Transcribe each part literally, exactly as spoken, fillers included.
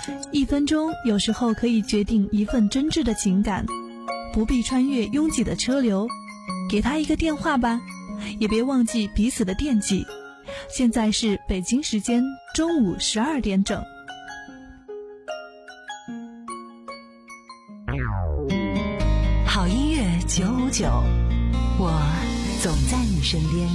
一分钟有时候可以决定一份真挚的情感，不必穿越拥挤的车流，给他一个电话吧，也别忘记彼此的惦记。现在是北京时间中午十二点整。 好音乐九五九，我总在你身边。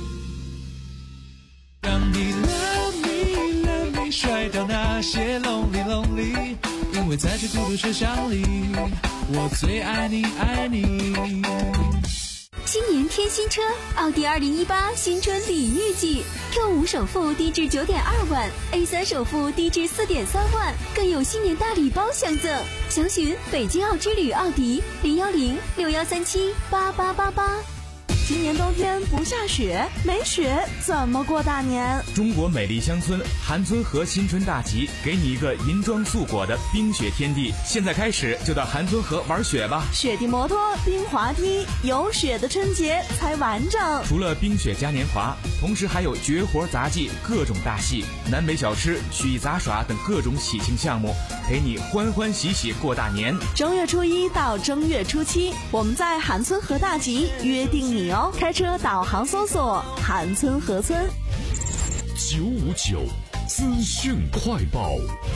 让你 love me love me 甩掉那些 lonely lonely， 因为在这孤独车厢里，我最爱你爱你。 新年添新车，奥迪二零一八新春礼遇季 ，Q 五首付低至九点二万 ，A 三首付低至四点三万，更有新年大礼包相赠。详询北京奥之旅奥迪零幺零六幺三七八八八八。 今年冬天不下雪，没雪怎么过大年？ 中国美丽乡村韩村河新春大集，给你一个银装素裹的冰雪天地。现在开始就到韩村河玩雪吧！ 雪地摩托、冰滑梯，有雪的春节才完整。 除了冰雪嘉年华，同时还有绝活杂技、各种大戏、南北小吃、曲艺杂耍等各种喜庆项目，陪你欢欢喜喜过大年。 正月初一到正月初七，我们在韩村河大集约定你哦。开车导航搜索韩村河村。 九五九资讯快报。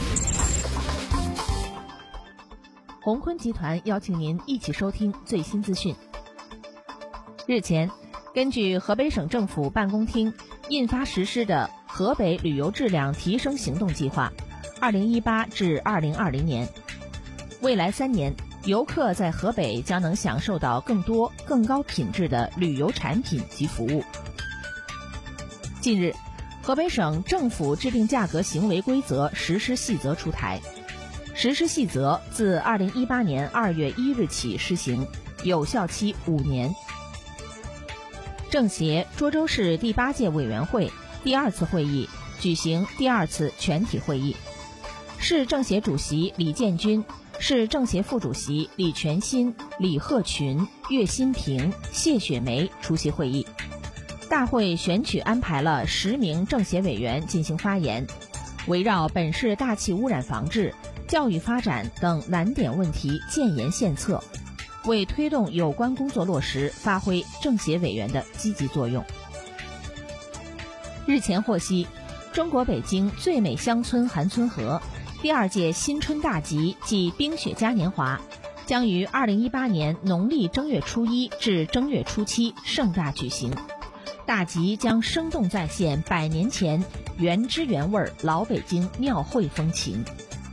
鸿坤集团邀请您一起收听最新资讯。日前，根据河北省政府办公厅印发实施的河北旅游质量提升行动计划二零一八至二零二零年，未来三年游客在河北将能享受到更多更高品质的旅游产品及服务。近日，河北省政府制定价格行为规则实施细则出台，实施细则自二零一八年二月一日起施行，有效期五年。政协涿州市第八届委员会第二次会议举行第二次全体会议，市政协主席李建军、市政协副主席李全新、李鹤群、岳新平、谢雪梅出席会议。大会选取安排了十名政协委员进行发言，围绕本市大气污染防治、教育发展等难点问题建言献策，为推动有关工作落实发挥政协委员的积极作用。日前获悉，中国北京最美乡村韩村河第二届新春大集暨冰雪嘉年华将于二零一八年农历正月初一至正月初七盛大举行。大集将生动再现百年前原汁原味老北京庙会风情。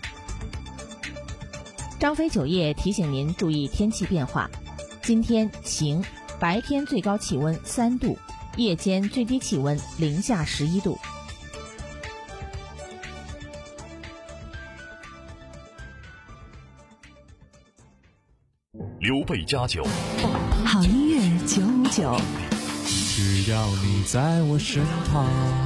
张飞酒业提醒您注意天气变化，今天晴，白天最高气温三度，夜间最低气温零下十一度。 刘备家酒， 好音乐九五九， 只要你在我身旁。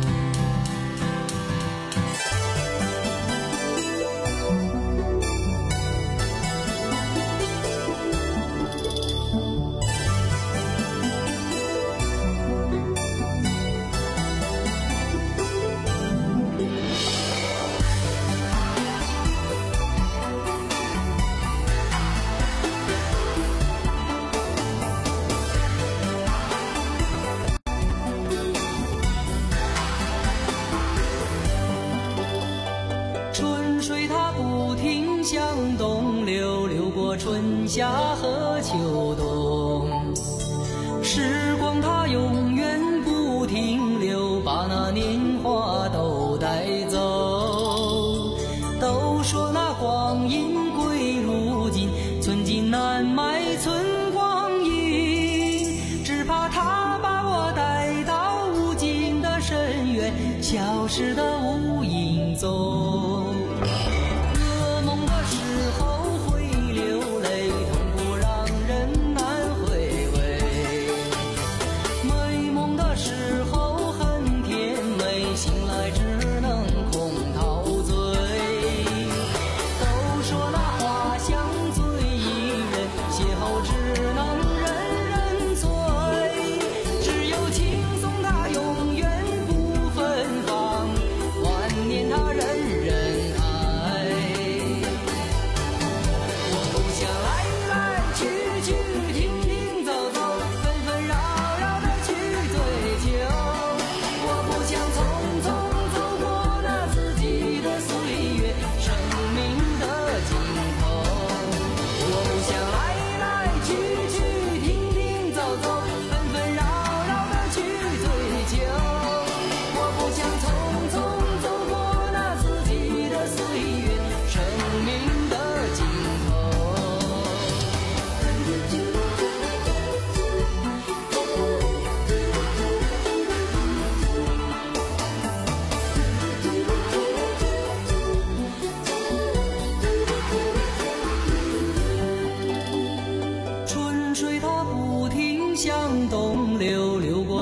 向东流，流过春夏和秋冬，时光它永远不停留，把那年华都带走。都说那光阴归如金，寸金难买寸光阴，只怕它把我带到无尽的深渊，消失的无影踪。人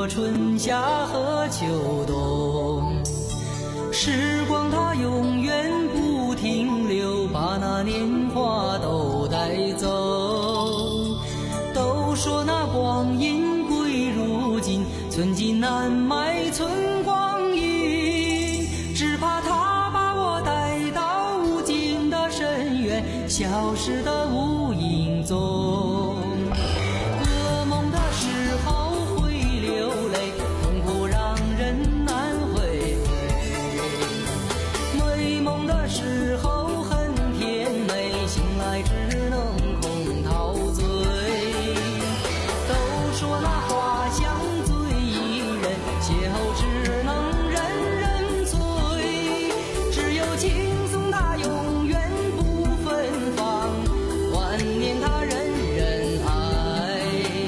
春夏和秋冬，时光它永远不停留，把那年华都带走。都说那光阴归如锦，寸金难买寸光阴，只怕它把我带到无尽的深渊，消失的无影踪。噩梦的时候会流泪，痛苦让人难回味，美梦的时候很甜美，醒来只能空陶醉。都说那花香最宜人，邂逅只能人人醉，只有情松它永远不芬芳，万年它人人爱。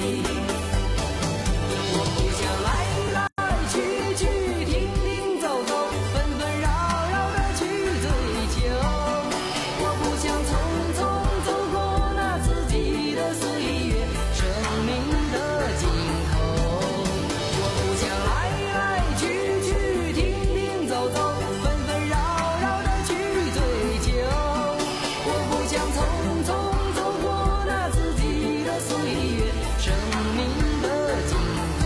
我不想来来去去，停停走走，纷纷扰扰的去追求。我不想匆匆走过那自己的岁月，生命的尽头。我不想来来去去，停停走走，纷纷扰扰的去追求。我不想匆匆走过那自己的岁月，生命的尽头。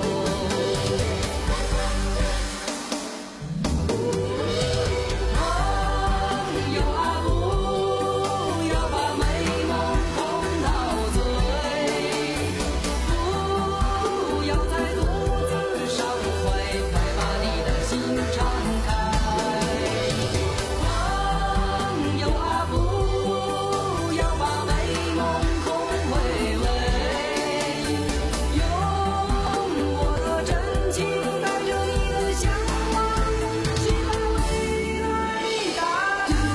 朋友啊，不要把美梦空陶醉，不要再独自伤怀，快把你的心敞开。朋友啊，不要把美梦空回味，用我的真情带着你的向往，去把未来打开。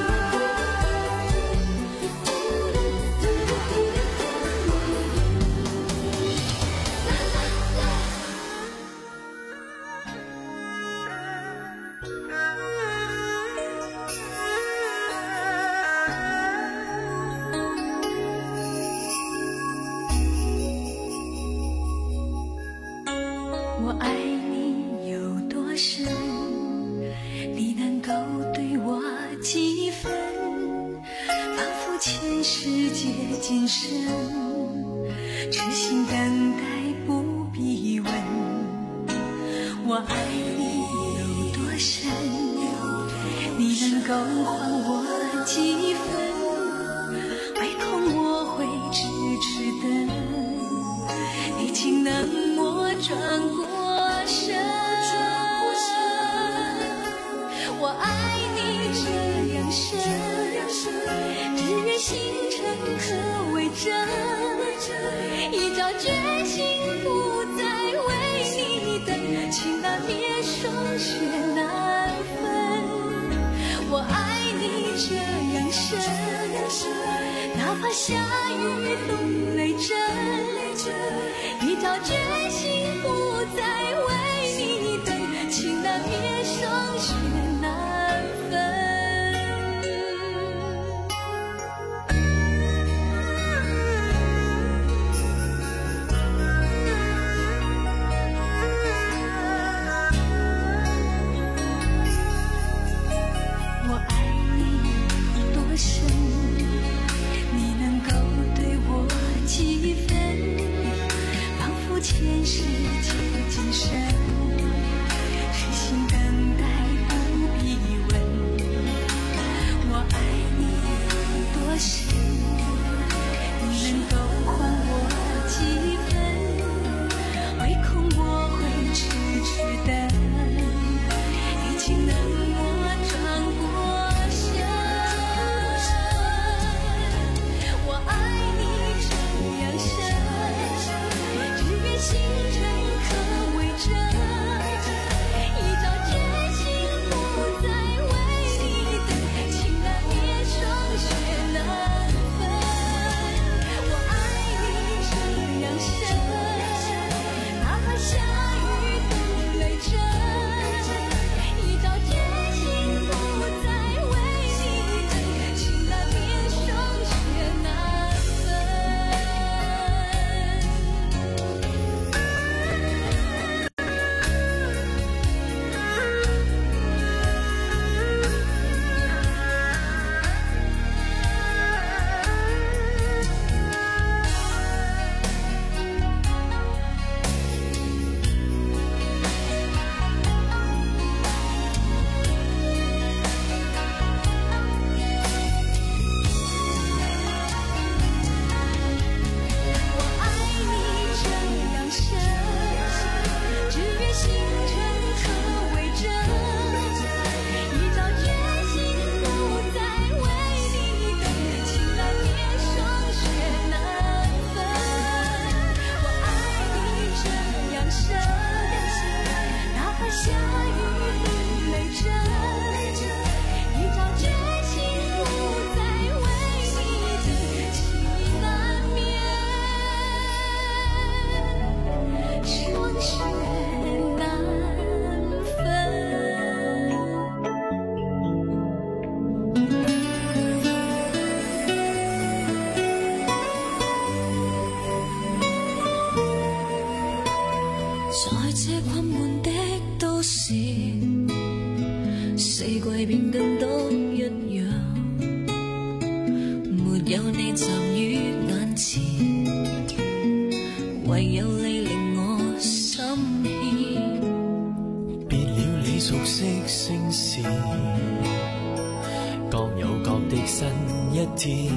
我爱你有多深，你能够对我几分？仿佛前世结今生，痴心等待不必问。我爱你有多深，你能够还我几分？会痛我会痴痴等，你情能莫转过身。我爱你这样深，只愿星辰可为证，一朝决心不再为你等，情难灭霜雪难分。我爱你这样深，哪怕下雨冻泪针，一朝决心不再为你等，情难灭霜雪难分。我爱你有多深，你能够对我几分？ 在这困闷的都市，四季变更都一樣，沒有你站於眼前，唯有你令我心牽。 別了你熟悉聲線，各有各的新一天，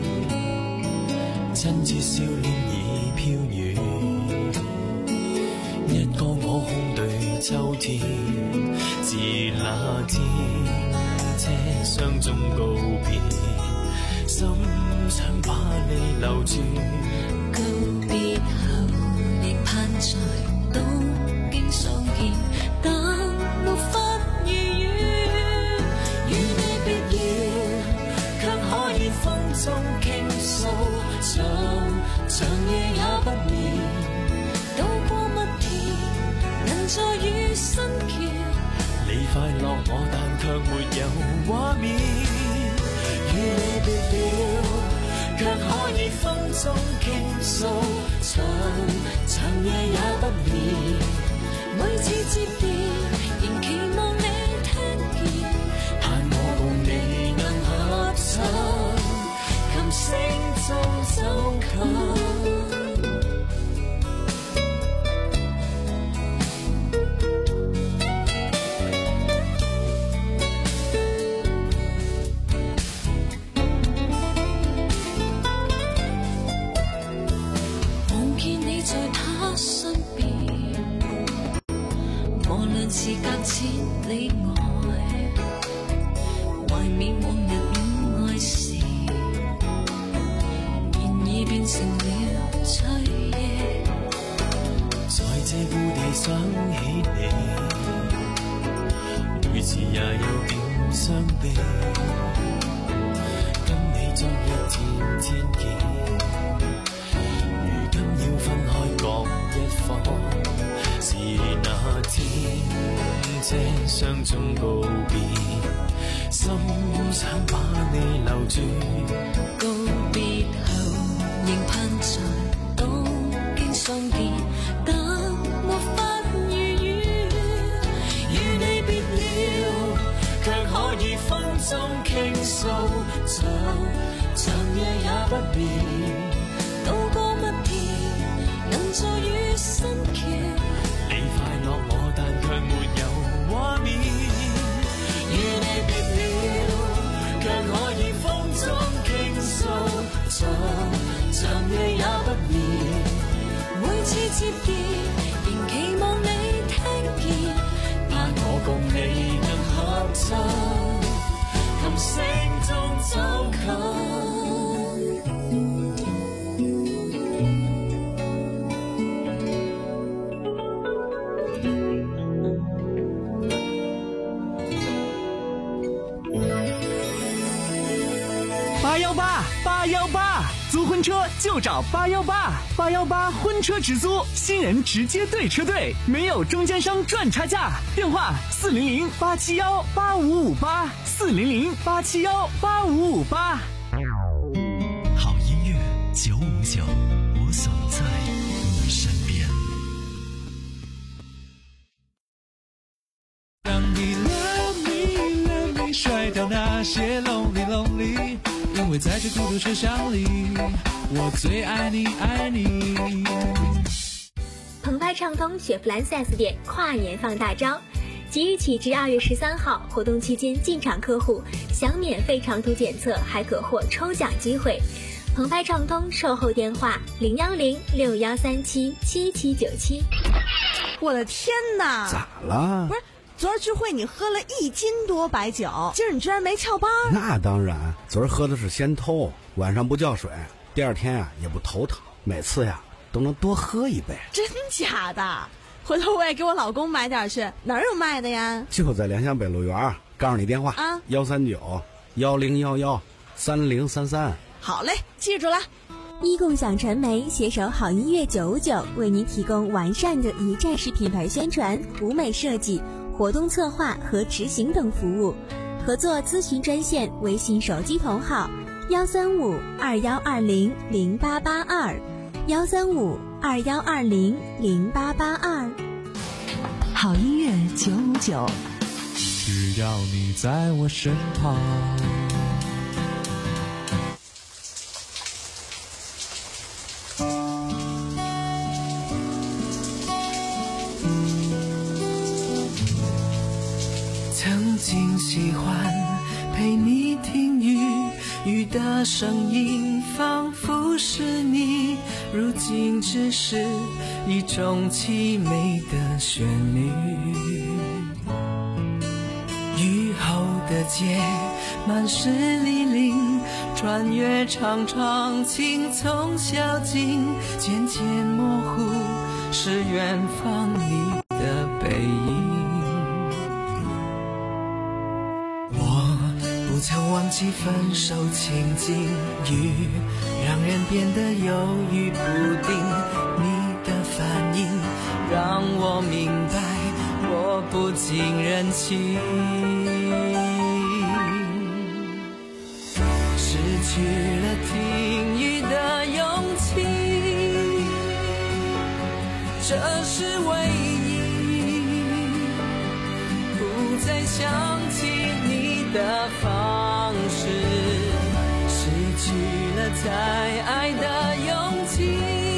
親切笑臉已飄遠，一個我空對秋天，自那天車廂中告別，心想把你留住， 告別後亦盼在東京相見，但沒法如願，與你別了，卻可以風中傾訴，長長夜也不眠，渡過蜜田，能再與新結。 你快樂我但卻沒有畫面，與你別了，卻可以風中傾訴，長長夜也不眠， 每次接電仍期望你聽見， 盼我共你能合奏， 琴聲中走近。是隔千里外，懷緬往日戀愛時，現已變成了炊夜。 在這故地想起你，每次也有點傷悲，跟你昨日天天見，如今要分開各一方，是那天車廂中告別，心想把你留住， 告別後仍盼在東京相見，但沒法如願，與你別了，卻可以風中傾訴，長長夜也不眠，渡過蜜田，能再與新結。 你快樂我但卻沒有畫面， 與你別了，卻可以風中傾訴，長長夜也不眠，每次接電仍期望你聽見， 盼我共你能合奏， 琴聲中走近。 八幺八八幺八，租婚车就找八幺八，八幺八婚车直租，新人直接对车队，没有中间商赚差价。电话四零零八七幺八五五八，四零零八七幺八五五八。 好音乐九五九，我总在你身边。 当你 love me love me 甩掉那些 lonely lonely，因为在这孤独车厢里，我最爱你爱你。 澎湃畅通雪佛兰 四 S 店跨年放大招，即日起至二月十三号，活动期间进场客户享免费长途检测，还可获抽奖机会。澎湃畅通售后电话零幺零六幺三七七七九七。 我的天哪！ 咋了？ 不是。昨儿聚会你喝了一斤多白酒，今儿你居然没翘班？ 那当然，昨儿喝的是仙偷，晚上不叫水，第二天呀、啊、也不头疼，每次呀都能多喝一杯。 真假的？回头我也给我老公买点去，哪儿有卖的呀？ 就在联想北路园，告诉你电话啊，幺三九幺零幺幺三零三三。 好嘞，记住了。 一共享传媒携手好音乐九五九，为您提供完善的一站式品牌宣传、舞美设计、活动策划和执行等服务。合作咨询专线微信手机同号幺三五二幺二零零八八二，幺三五二幺二零零八八二。 好音乐九五九， 只要你在我身旁。 曾经喜欢陪你听雨，雨的声音仿佛是你，如今只是一种凄美的旋律。雨后的街满是泥泞，穿越长长青葱小径，渐渐模糊是远方你的背影。不曾忘记分手情景，雨让人变得犹豫不定，你的反应让我明白我不近人情。失去了听雨的勇气，这是唯一，不再想起你的方式，失去了再爱的勇气，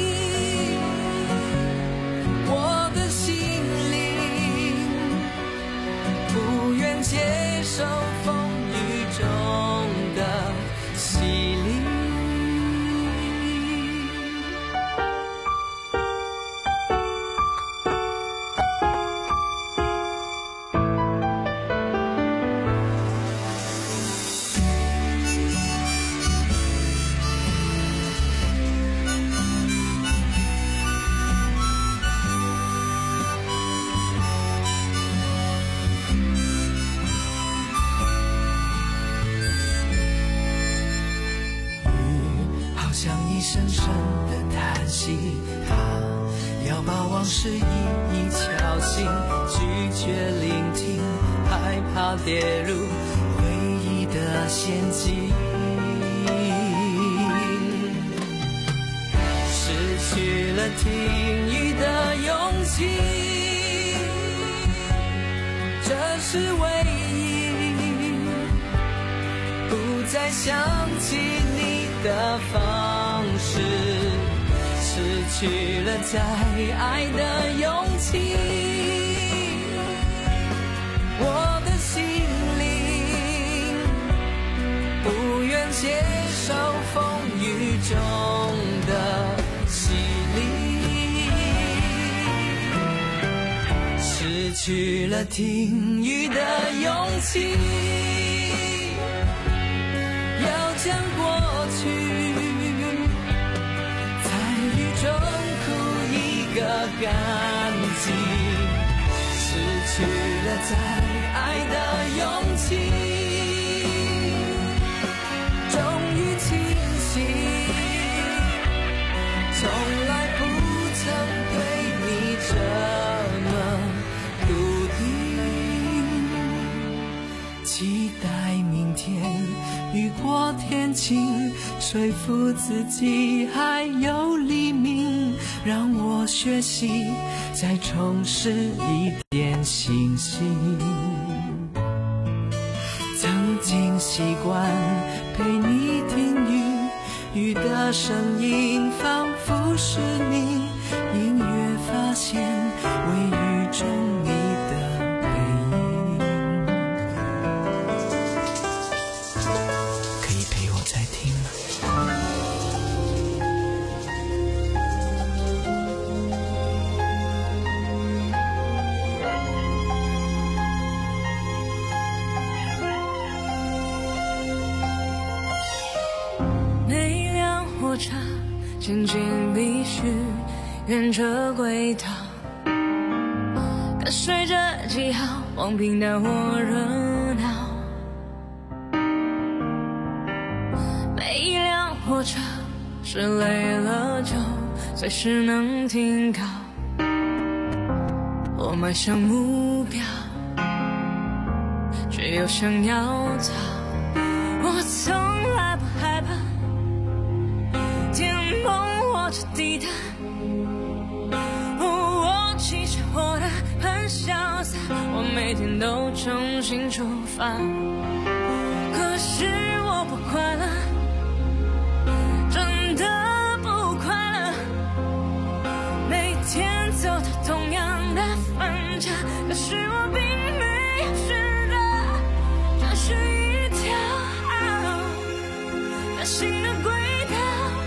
我的心灵不愿接受风雨中的洗礼。深深的叹息，他要把往事一一敲醒，拒绝聆听，害怕跌入回忆的陷阱。失去了听雨的勇气，这是唯一，不再想起你的方式，失去了再爱的勇气，我的心灵不愿接受风雨中的洗礼，失去了听雨的勇气，要将过去中哭一个干净，失去了再爱的勇气，终于清醒，从来不曾对你这么笃定，期待明天雨过天晴，说服自己还有黎明，让我学习再重拾一点信心。曾经习惯陪你听雨，雨的声音仿佛是你，隐约发现微雨中你的背影。可以陪我再听吗？渐渐离去，沿着轨道，跟随着记号往平淡或热闹。每一辆火车是累了就随时能停靠，我迈向目标，却又想要逃。我从来不害怕天崩或者地塌，我气势火的很小。 我每天都重新出发。可是我不快乐，真的不快乐，每天走到同样的分岔。可是我并没有选择，这是一条单行的轨道，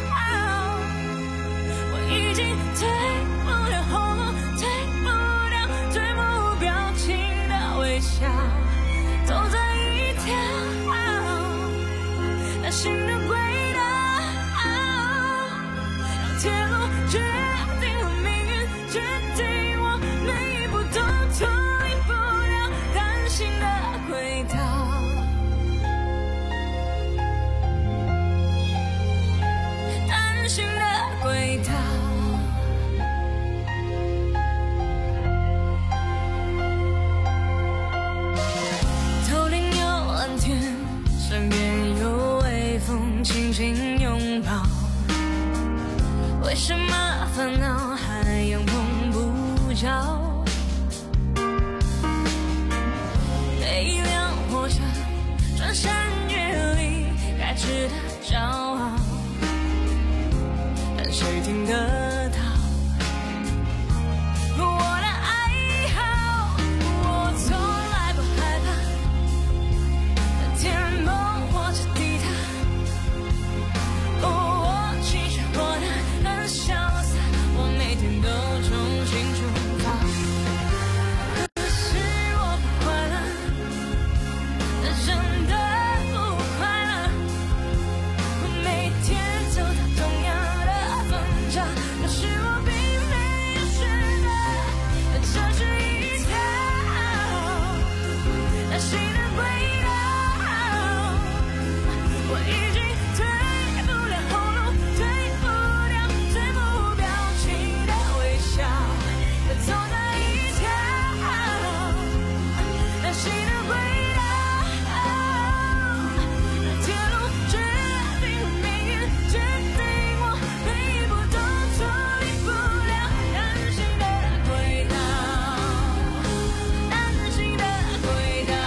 我已经退不了后路，退不了最目标情的微笑，走在一条单行的轨道，让铁路决定了命运，决定我每一步都脱离不了单行的轨道。单行的轨道，头顶有蓝天，身边有微风轻轻拥抱，为什么烦恼还阳碰不着？每一辆火车穿山越岭，该值得骄傲，但谁听得到我的哀嚎？我从来不害怕天崩或者地塌，我情绪活得很潇洒，我每天都重新出发。可是我不快乐，真的不快乐，我每天走到同样的分岔。可是我并没有选择，这是一条单行的轨道，我已经退不了后路，退不了最目标情的微笑，走在一条单行的轨道，让铁路决定了命运，决定我每一步都脱离不了单行的轨道，单行的轨道，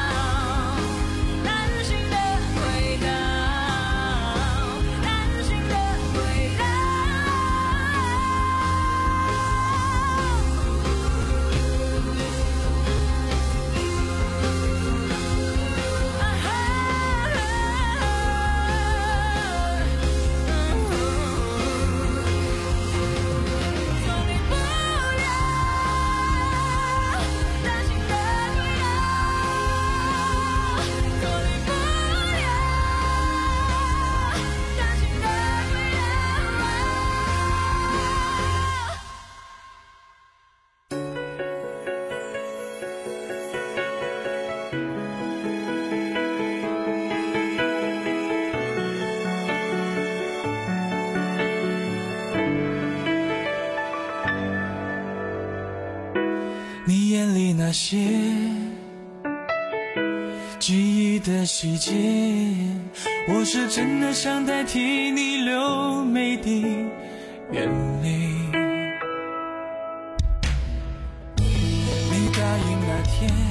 单行的轨道，单行的轨道。脱离不了单行的轨道，脱离不了单行的轨道。 你眼里那些记忆的细节，我是真的想代替你流每滴眼泪。你答应那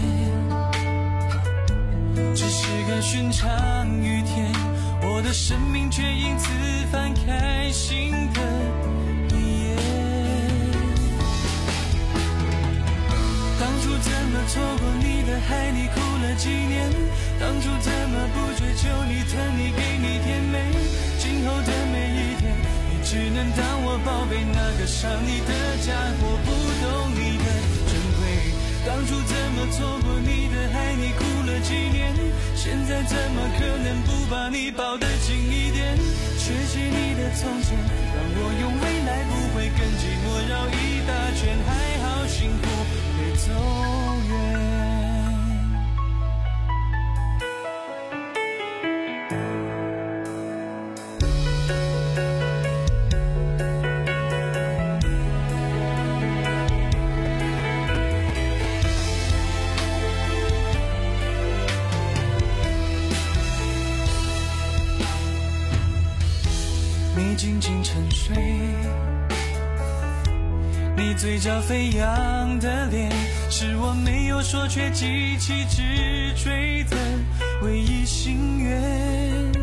天只是个寻常雨天，我的生命却因此翻开新的一页。当初怎么错过你的海，你哭了几年？当初怎么不追求你疼你给你甜美？今后的每一天，你只能当我宝贝那个伤你的家伙，不懂你的珍贵。当初怎么错过你的海，你哭了几年？现在怎么可能不把你抱得紧一点？学习你的从前，让我用未来不会更寂寞，绕一大圈，还好幸福别走远。你静静沉睡，你嘴角飞扬的脸， 是我没有说却记起直追的唯一心愿。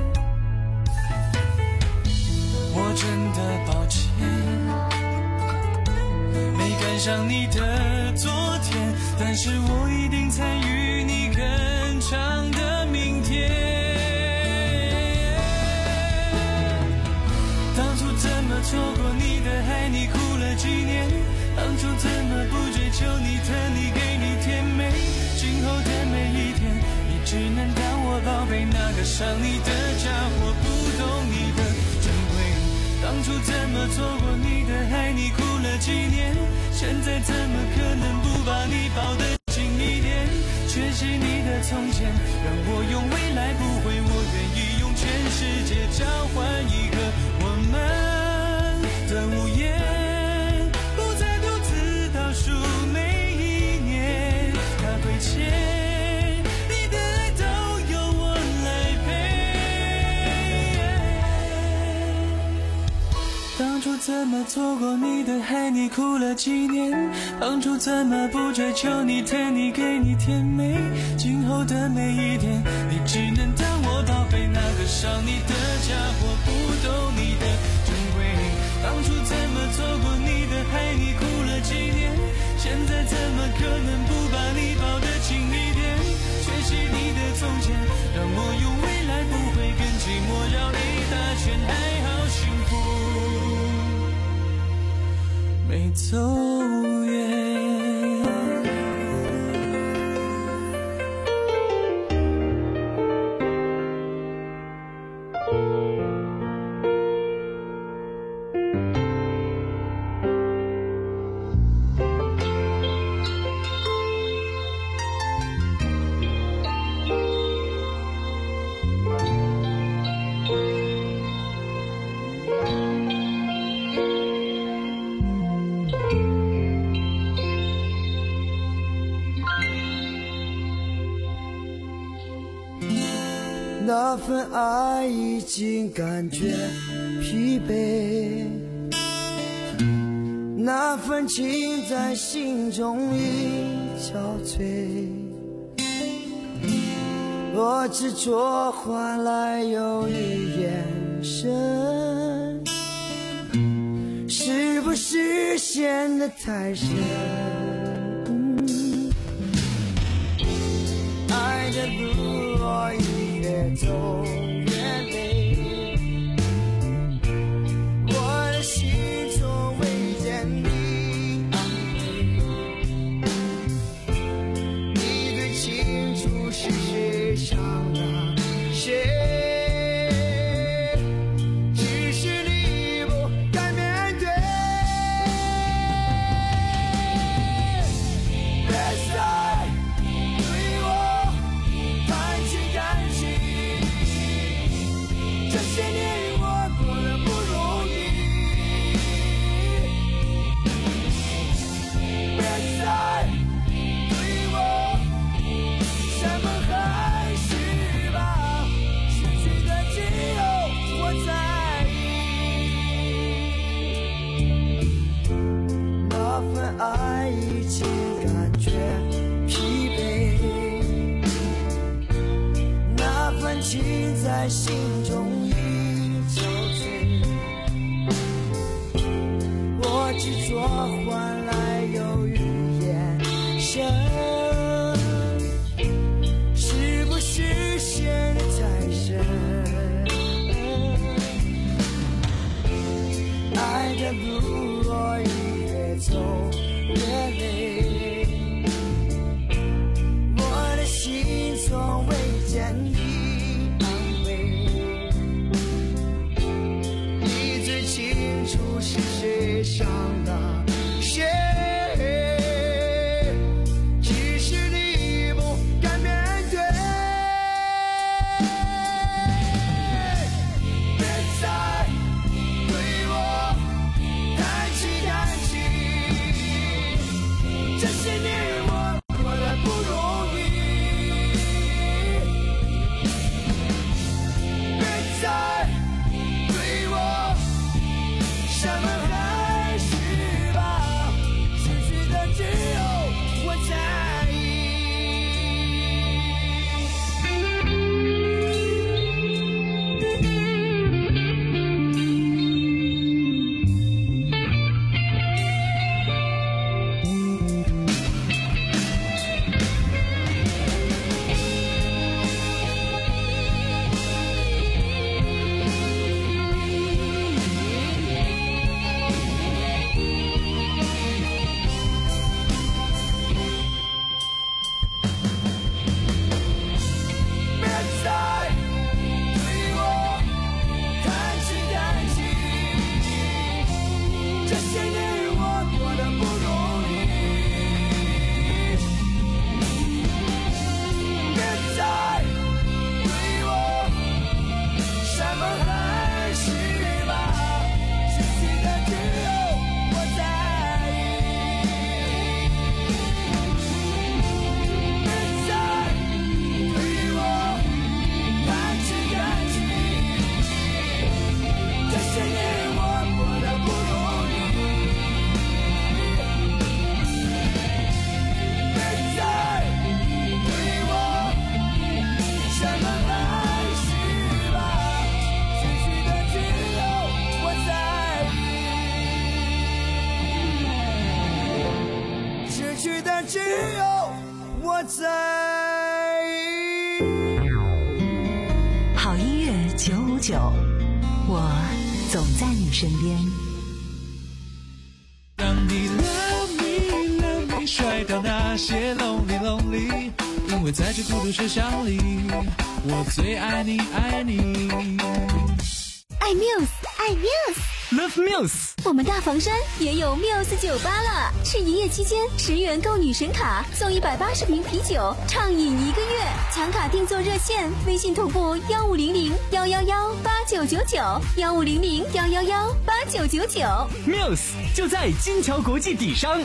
我真的抱歉，没赶上你的昨天，但是我一定参与你更长的明天。当初怎么错过你的爱，你哭了几年？当初怎么不追求你疼你给你甜美？今后的每一天，你只能当我宝贝，那个伤你的家伙不懂你的珍贵。当初怎么错过你的爱，你哭了几年？现在怎么可能不把你抱得紧一点？缺席你的从前，让我用未来不回，我愿意用全世界交换一个我们的无言，不再独自倒数每一年，他亏欠你的爱都由我来赔。当初怎么错过你的爱，你哭了几年？当初怎么不追求你疼你给你甜美？今后的每一天，你只能当我宝贝，那个伤你的家伙不懂你的珍贵。当初怎么错过你的爱，你哭了几年？现在怎么可能不把你抱得紧一点？缺席你的从前，让我用未来不会跟寂寞绕一大圈，还好幸福没走远。 那份爱已经感觉疲惫，那份情在心中已憔悴，我执着换来犹豫眼神，是不是陷得太深？爱的路我已越走越累，我的心从未见你安慰，你最清楚是谁伤了谁，只是你不敢面对。别再对我谈情感情，这些年我过得不容易。别再对我山盟海誓吧，失去的只有我在意。那份爱已经感觉疲惫，那份情在心中已憔悴，我执着换来犹豫眼神，是不是陷得太深？爱的路我已越走越累，我的心从未见你安慰， 只有我在。 好音乐九五九，我总在你身边。 让你 love me love me 甩掉那些 lonely lonely， 因为在这孤独学校里，我最爱你爱你。 爱 Muse， 爱 Muse，Love Muse。 我们大房山也有 Muse 酒吧了，是营业期间十元购女神卡送一百八十瓶啤酒，畅饮一个月。抢卡订座热线：微信同步幺五零零幺幺幺八九九九，幺五零零幺幺幺八九九九。 Muse 就在金桥国际底商。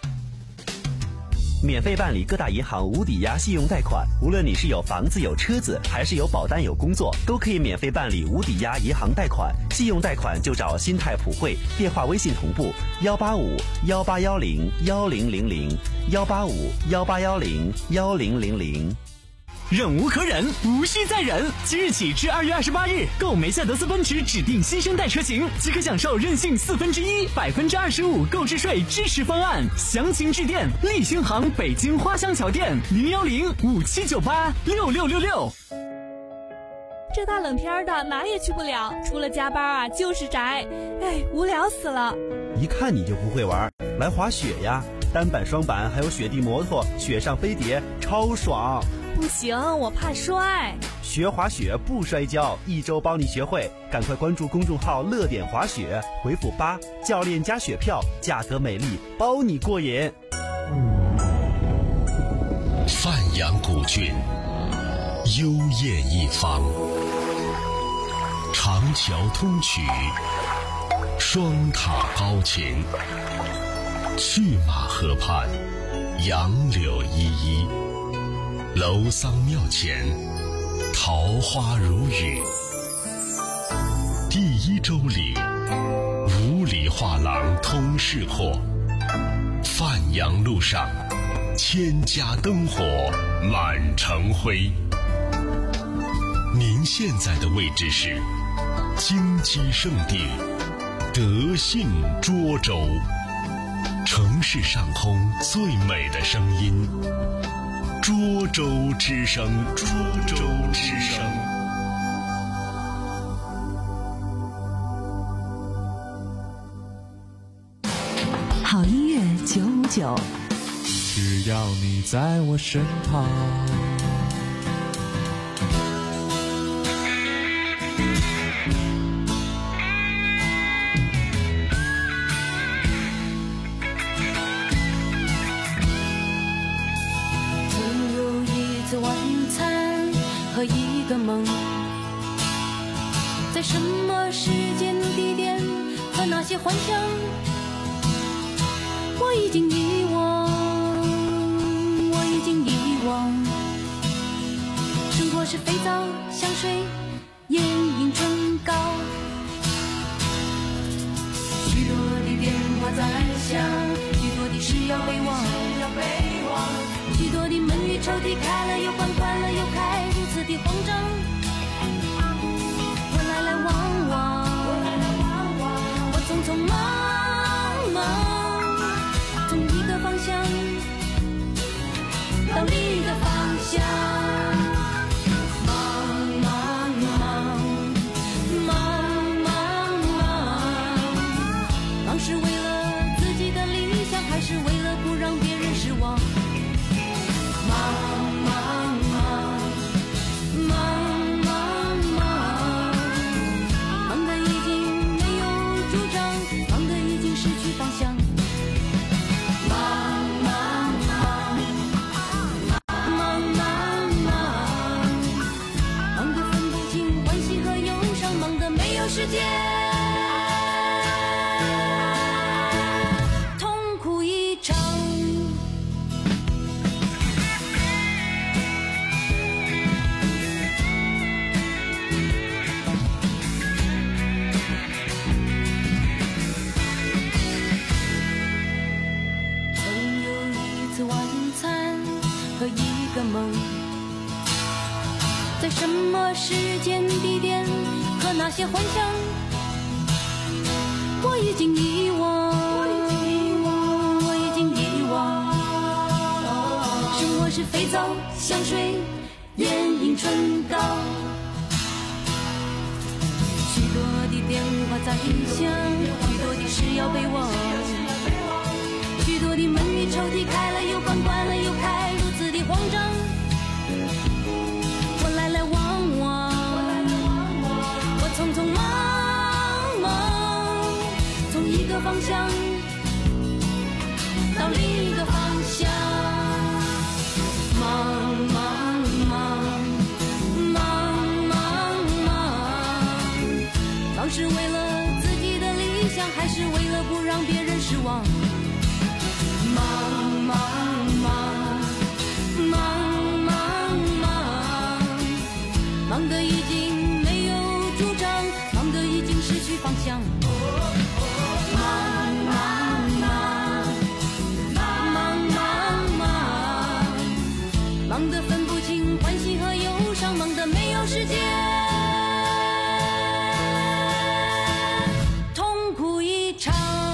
免费办理各大银行无抵押信用贷款，无论你是有房子有车子，还是有保单有工作，都可以免费办理无抵押银行贷款。信用贷款就找新泰普惠，电话微信同步幺八五幺八幺零幺零零零幺八五幺八幺零幺零零零。 忍无可忍，无需再忍。即日起至二月二十八日，购梅赛德斯奔驰指定新生代车型，即可享受任性四分之一、百分之二十五购置税支持方案。详情致电立新行北京花乡桥店零幺零五七九八六六六六。 这大冷天的哪也去不了，除了加班啊就是宅，哎，无聊死了。 一看你就不会玩，来滑雪呀！单板、双板还有雪地摩托、雪上飞碟，超爽。 不行，我怕摔。 学滑雪不摔跤，一周帮你学会。赶快关注公众号乐点滑雪，回复八，教练加雪票，价格美丽，包你过瘾。 范阳古郡，幽艳一方，长桥通衢，双塔高擎，去马河畔，杨柳依依。楼桑庙前，桃花如雨。第一周里，五里画廊通市货。范阳路上，千家灯火满城辉。您现在的位置是金鸡圣地德信涿州，城市上空最美的声音。涿州之声，涿州之声。 好音乐九五九， 只要你在我身旁。 和一个梦，在什么时间地点和那些幻想，我已经遗忘，我已经遗忘。生活是肥皂、香水、眼影、唇膏，许多的电话在响，许多的事要备忘，许多的门与抽屉开了又关，关了又开，如此的慌张。我来来往往，我匆匆忙忙，从一个方向到另一个方向。忙忙忙，忙忙忙，忙是为了自己的理想，还是为了不让别人失望？忙忙忙，忙忙忙，忙得已经没有主张，忙得已经失去方向。忙忙忙，忙忙忙，忙得分不清欢喜和忧伤，忙得没有时间。梦，在什么时间地点和那些幻想，我已经遗忘，我已经遗忘。 我是肥皂、香水、眼影、唇膏。许多的电话在响，许多的事要被忘，许多的门与抽屉开了又关，关了又开，如此的慌张。我来来往往，我匆匆忙忙，从一个方向到另一个方向，忙忙忙忙忙忙，忙是为了自己的理想，还是为了不让别人失望？忙忙忙忙忙忙，忙得已经没有主张，忙得已经失去方向。忙忙忙忙忙忙，忙得分不清欢喜和忧伤，忙得没有时间，痛苦一场。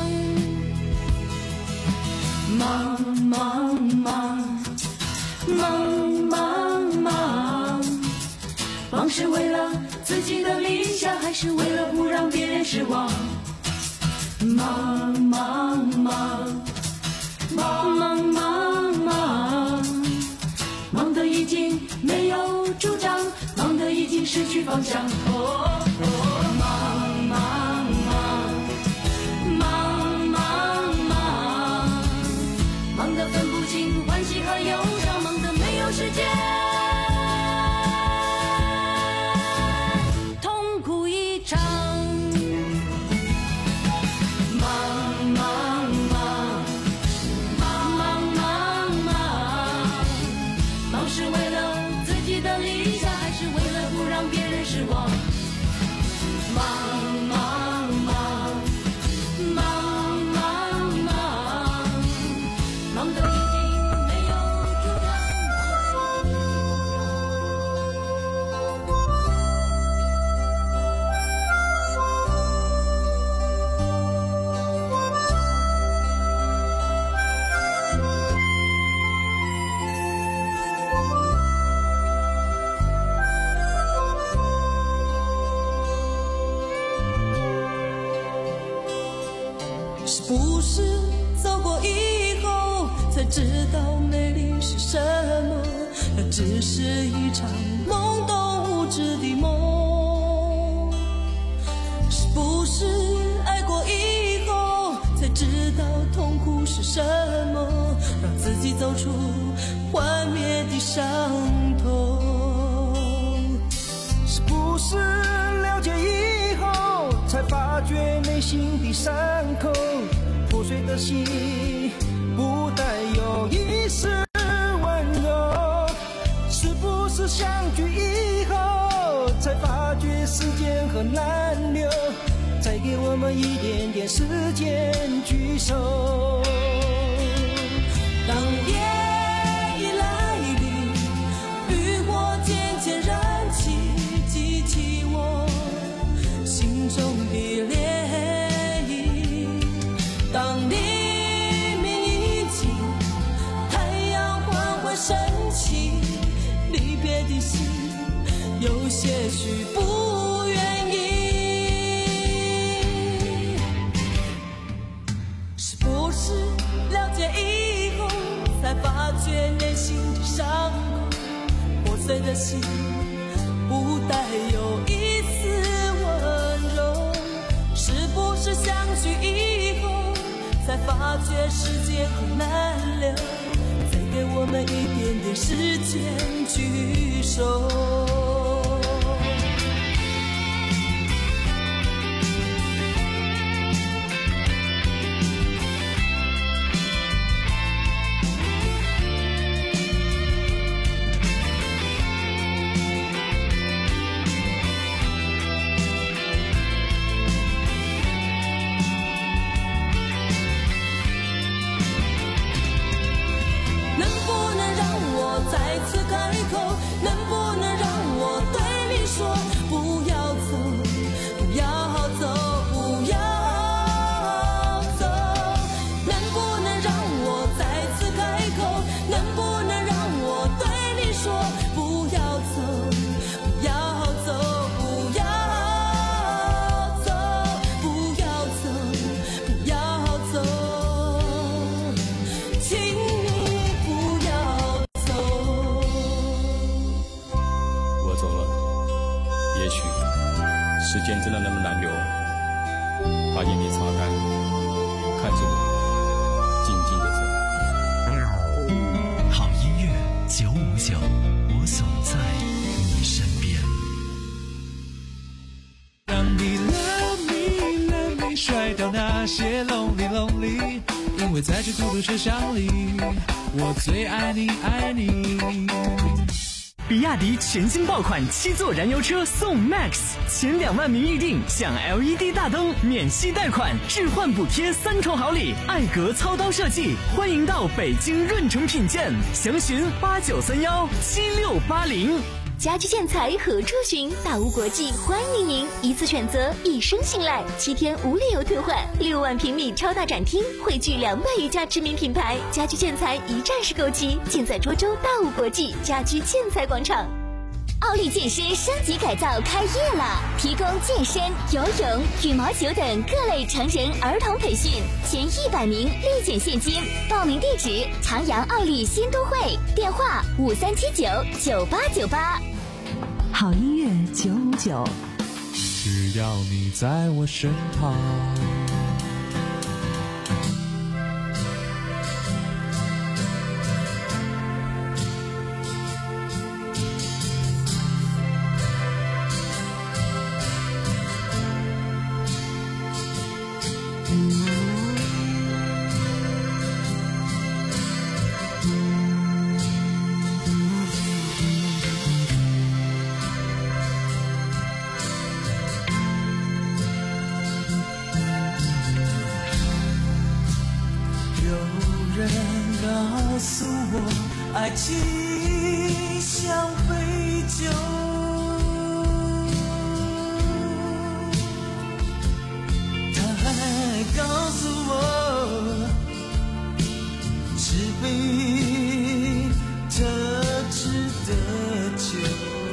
忙忙忙忙忙忙，忙是为了自己的理想，还是为了不让别人失望？忙忙忙忙忙忙忙，忙得已经没有主张，忙得已经失去方向。哦哦，忙忙忙忙忙忙，忙得分不清欢喜和忧伤，忙得没有时间，痛苦一场。忙忙忙忙忙忙忙，忙是为了自己的理想，还是为了不让别人失望？忙忙忙忙忙忙，忙得已经没有主张。 是不是走过以后才知道美丽是什么？那只是一场懵懂无知的梦。是不是爱过以后才知道痛苦是什么？让自己走出幻灭的伤痛。 是不是了解以后才发觉内心的伤口，破碎的心不带有一丝温柔？是不是相聚以后才发觉时间很难留？再给我们一点点时间聚首。 当夜已来临，渔火渐渐燃起，激起我心中的涟漪。当黎明已尽，太阳缓缓升起，离别的心有些许不愿意。是不是了解以后才发觉内心的伤口，破碎的心不带有一丝温柔？是不是相聚以后才发觉时间很难留？再给我们一点点时间聚首。能不能让我再次开口？能不能让我时间真的那么难留，把眼泪擦干，看着我静静地走。好音乐九五九，我总在你身边。 当你 love me love me 甩掉那些 lonely lonely， 因为在这孤独车厢里，我最爱你爱你。 比亚迪全新爆款七座燃油车送 Max， 前两万名预定享 L E D 大灯、免息贷款、置换补贴三重好礼，艾格操刀设计，欢迎到北京润城品鉴，详询八九三幺七六八零。 家居建材何处寻？大屋国际欢迎您，一次选择，一生信赖，七天无理由退换，六万平米超大展厅，汇聚两百余家知名品牌，家居建材一站式购齐，尽在涿州大屋国际家居建材广场。奥利健身升级改造开业了，提供健身、游泳、羽毛球等各类成人儿童培训，前一百名立减现金。报名地址：长阳奥利新都会，电话五三七九九八九八。 好音乐九五九， 只要你在我身旁。 告诉我，爱情像杯酒，他还告诉我，是杯特制的酒。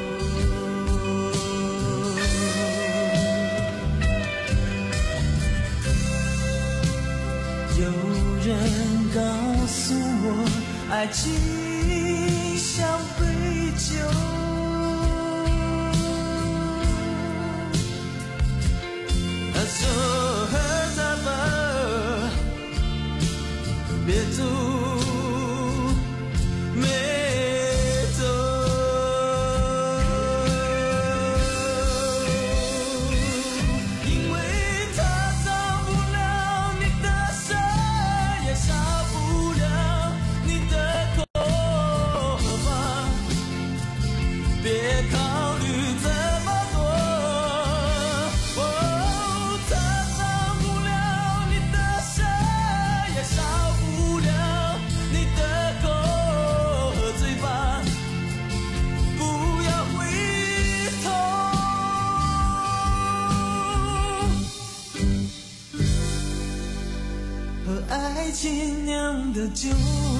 有人告诉我，爱情像杯酒，他说喝它吧，别走，没走，因为它伤不了你的身，也伤不了你的口吧，别考虑这么多。哦，它伤不了你的身，也伤不了你的口和嘴巴，不要回头。和爱情酿的酒，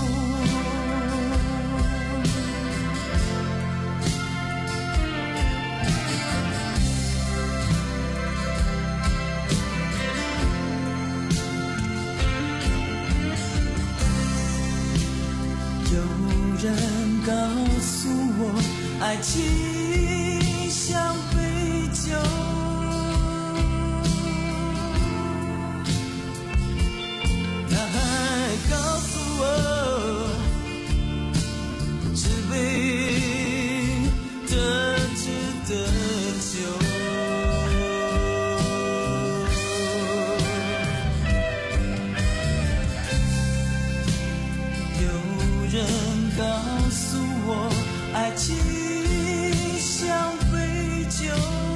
有人告诉我，爱情像杯酒，他还告诉我，是杯特制的酒。有人告诉我，爱情像杯酒，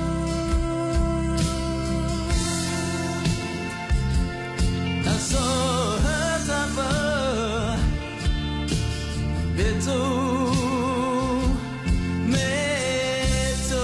他说喝它吧，别走，没走。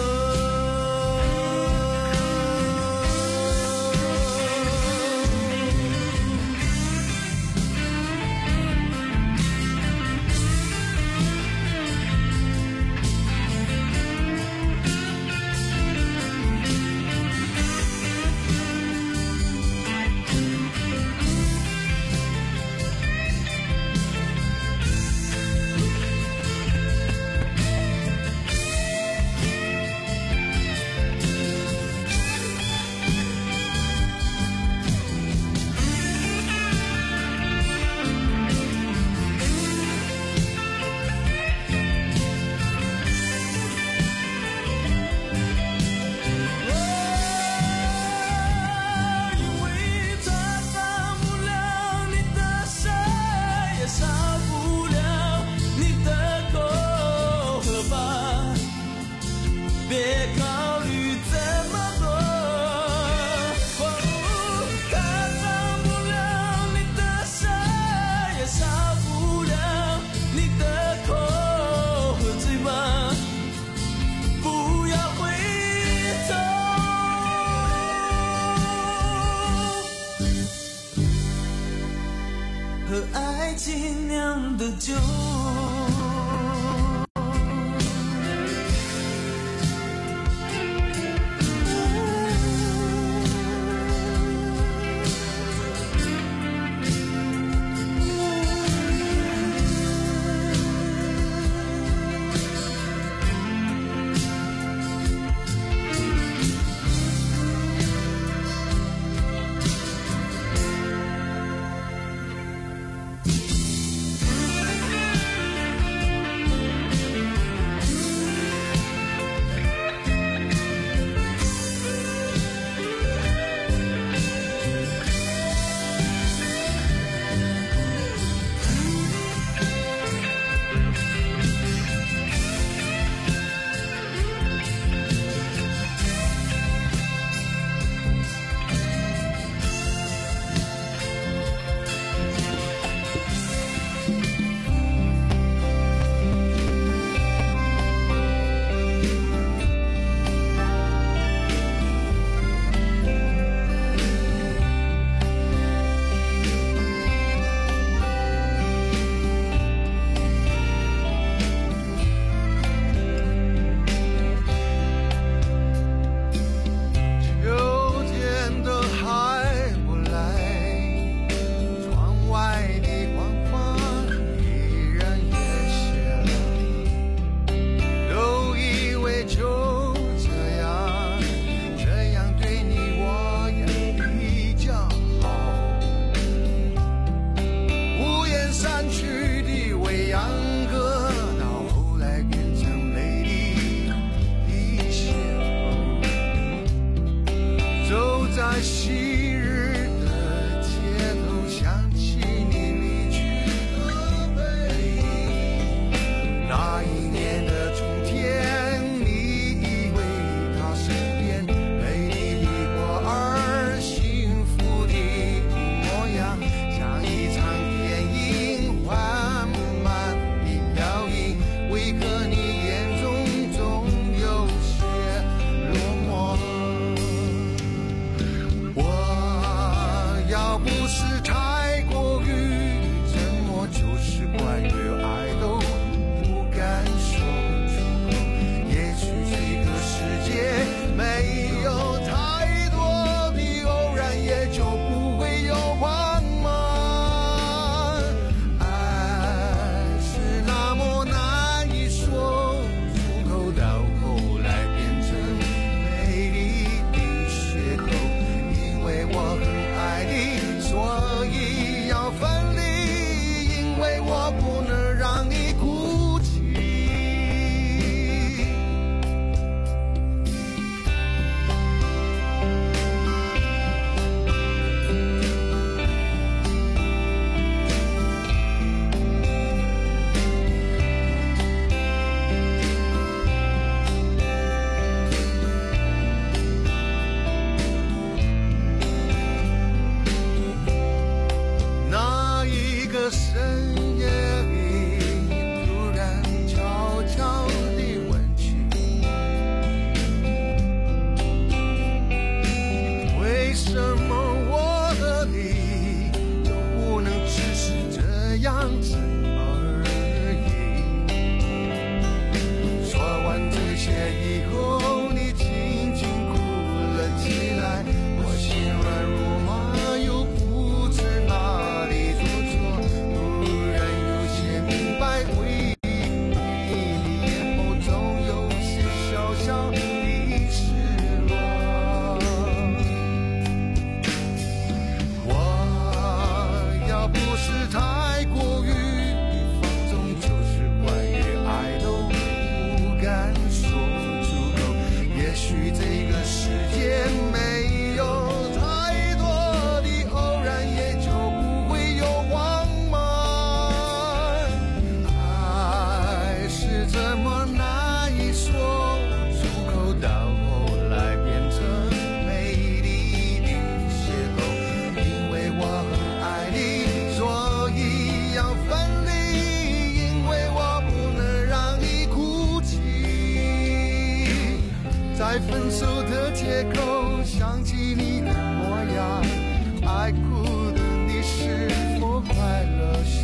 在分手的街口想起你的模样，爱哭的你是否快乐些？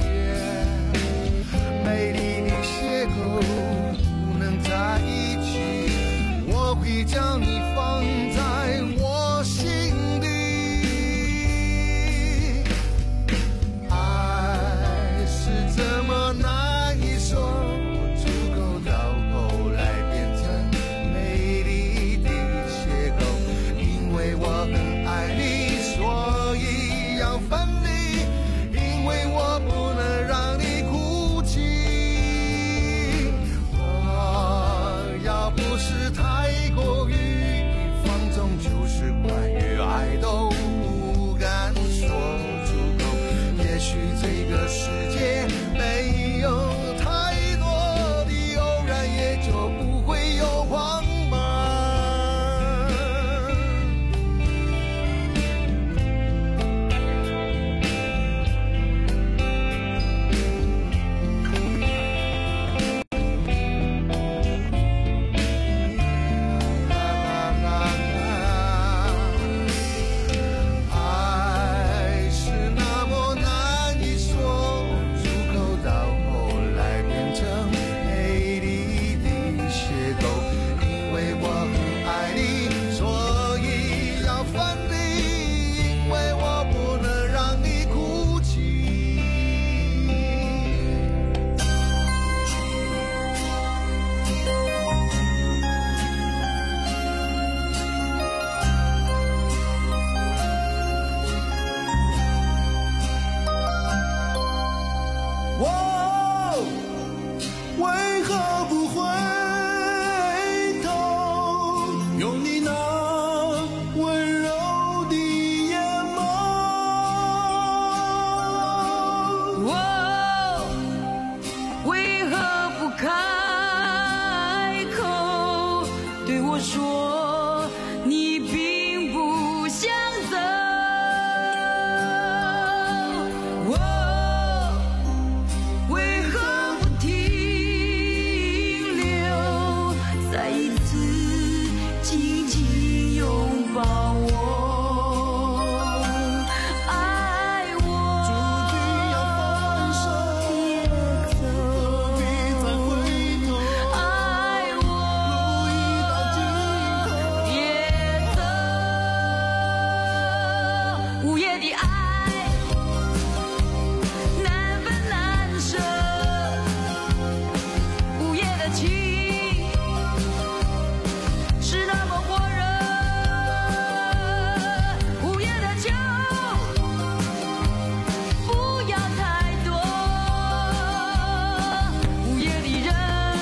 美丽的邂逅不能在一起，我会将你放在我心底。爱是这么难以说出口，到后来变成美丽的邂逅。因为我很爱你，所以要分离，因为我不能让你哭泣。我要不是太过于放纵，就是关于爱都不敢说出口。也许这个世界没有太多的偶然，也就不会有慌忙。爱是那么难以说出口，到后来变成美丽的邂逅。因为我很爱你，所以要分离，因为我不能让你哭泣。我为何不回头，用你那温柔的眼眸？ 我为何不开口对我说你并不想走？我为何不停留，再一次紧紧拥抱我？爱我，注定要分手，何必再回头？爱我，路已到尽头，别走。午夜的爱难分难舍，午夜的情是那么火热，午夜的酒不要太多，午夜的人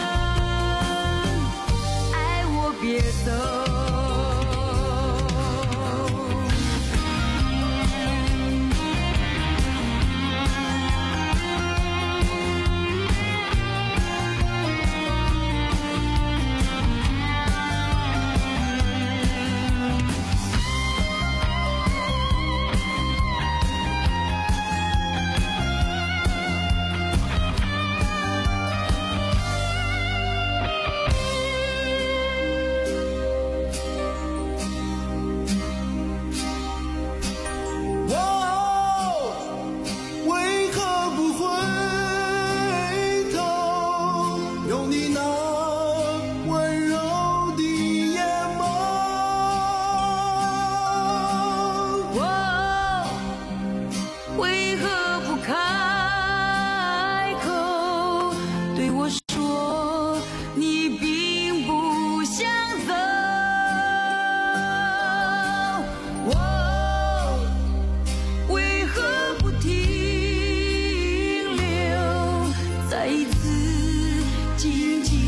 爱我别走。 我为何不回头，用你那温柔的眼眸？ 我为何不开口对我说你并不想走？我为何不停留，再一次紧紧